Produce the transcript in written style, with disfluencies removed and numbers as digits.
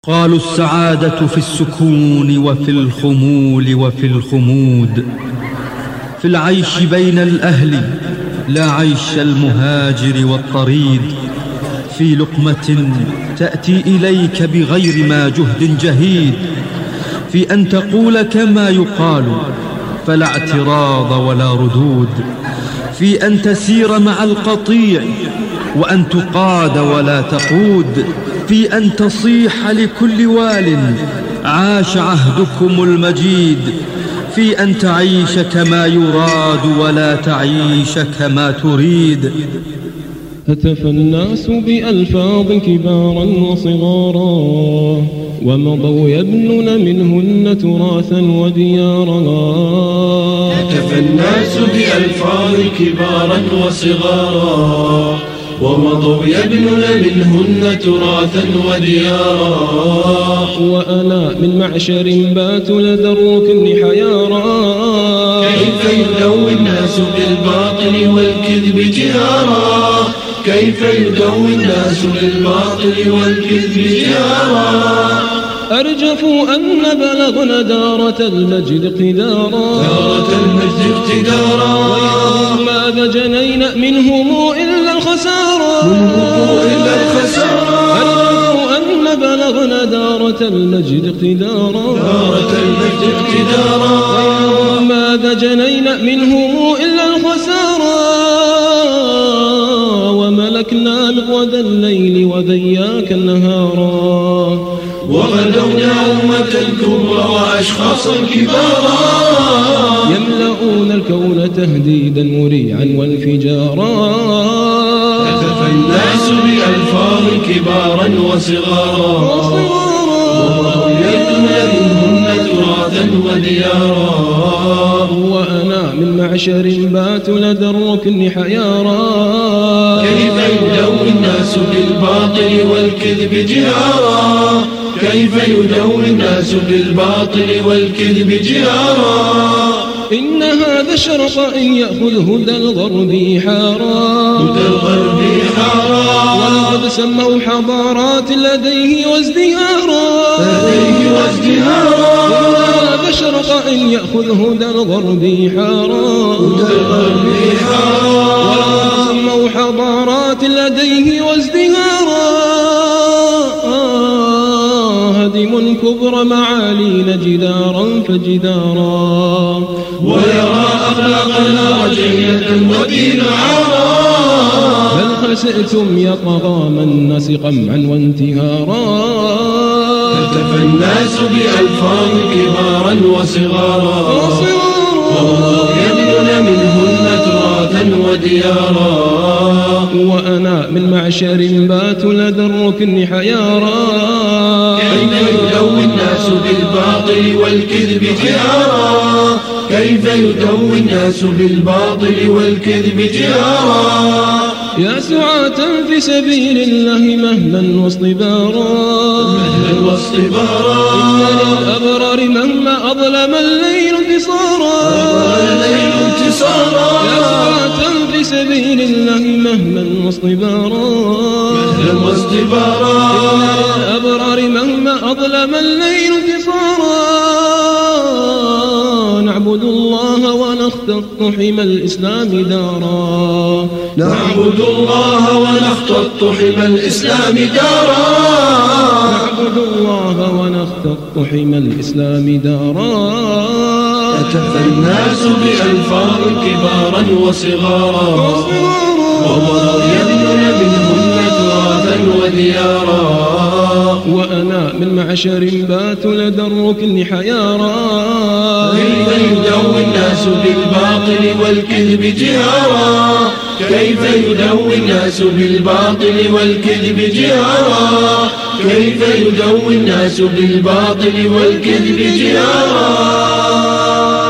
قالوا السعادة في السكون وفي الخمول وفي الخمود، في العيش بين الأهل لا عيش المهاجر والطريد، في لقمة تأتي إليك بغير ما جهد جهيد، في أن تقول كما يقال فلا اعتراض ولا ردود، في أن تسير مع القطيع وأن تقاد ولا تقود، في أن تصيح لكل وال عاش عهدكم المجيد، في أن تعيش كما يراد ولا تعيش كما تريد. هتف الناس بألفاظ كبارا وصغارا، ومضوا يبنون منهن تراثا وديارا. هتف الناس بألفاظ كبارا وصغارا، ومضوا يبنون منهن تراثا وديارا. وأنا من معشر بات لدى الركن حيارا، كيف يدوي الناس بالباطل والكذب جهارا، كيف يدوي الناس بالباطل والكذب جهارا. أرجفوا أن بلغنا دارة المجد قدارا، دارة المجد اقتدارا. ماذا جنينا منهم إلا الخسارا، أرجفوا أن بلغنا دارة المجد اقتدارا، دارة المجد اقتدارا. ماذا جنينا منهم إلا الخسارا. وملكنا مقود الليل وذياك النهارا، وغدونا أمة كبرى وأشخاصا كبارا، يملؤون الكون تهديدا مريعا وانفجارا. هتف الناس بألفاظ كبارا وصغارا، ويبنون منهن تراثا وديارا. وأنا من معشر بات لدى الركن حيارا، كيف يدوي الناس بالباطل والكذب جهارا، كيف يدوي الناس بالباطل والكذب جهارا. إن هذا شرط إن يأخذ هدى الغرب حارا، هدى الغرب حارا. ولقد سموا حضارات لديه وازدهارا، لديه وازدهارا. إن هذا شرط إن يأخذ هدى الغرب حارا، هدى الغرب حارا. ولقد سموا حضارات لديه وازدهارا. هدم كبر معالين جدارا فجدارا، ويرى أخلاقنا رجعية ودين عارا. بل خسئتم يا طغى الناس قمعا وانتهارا. هتف الناس بألفاظ كبارا وصغارا، يبنون منهن تراثا وديارا. وأنا من معشر بات لدى الركن حيارا، كيف يدوي الناس بالباطل والكذب جهارا، كيف يدوي الناس بالباطل والكذب جهارا. يا سعاة في سبيل الله مهلا واصطبارا، مهلا واصطبارا. إن للأبرار مهما أظلم الليل انتصارا، يا سعاة في سبيل الله مهلا واصطبارا، مهلا واصطبارا. إن للأبرار مهما أظلم الليل انتصارا. نعبد الله ونختط حمى الإسلام دارا، نعبد الله ونختط حمى الإسلام دارا، نعبد الله ونختط حمى الإسلام دارا. هتف الناس بألفاظ كبارا وصغارا، ومضوا يبنون منهن تراثا وديارا. وأنا من معشر بات لدى الركن حيارا، كيف يدوي الناس بالباطل والكذب جهارا، كيف يدوي الناس بالباطل والكذب جهارا، كيف يدوي الناس بالباطل والكذب جهارا.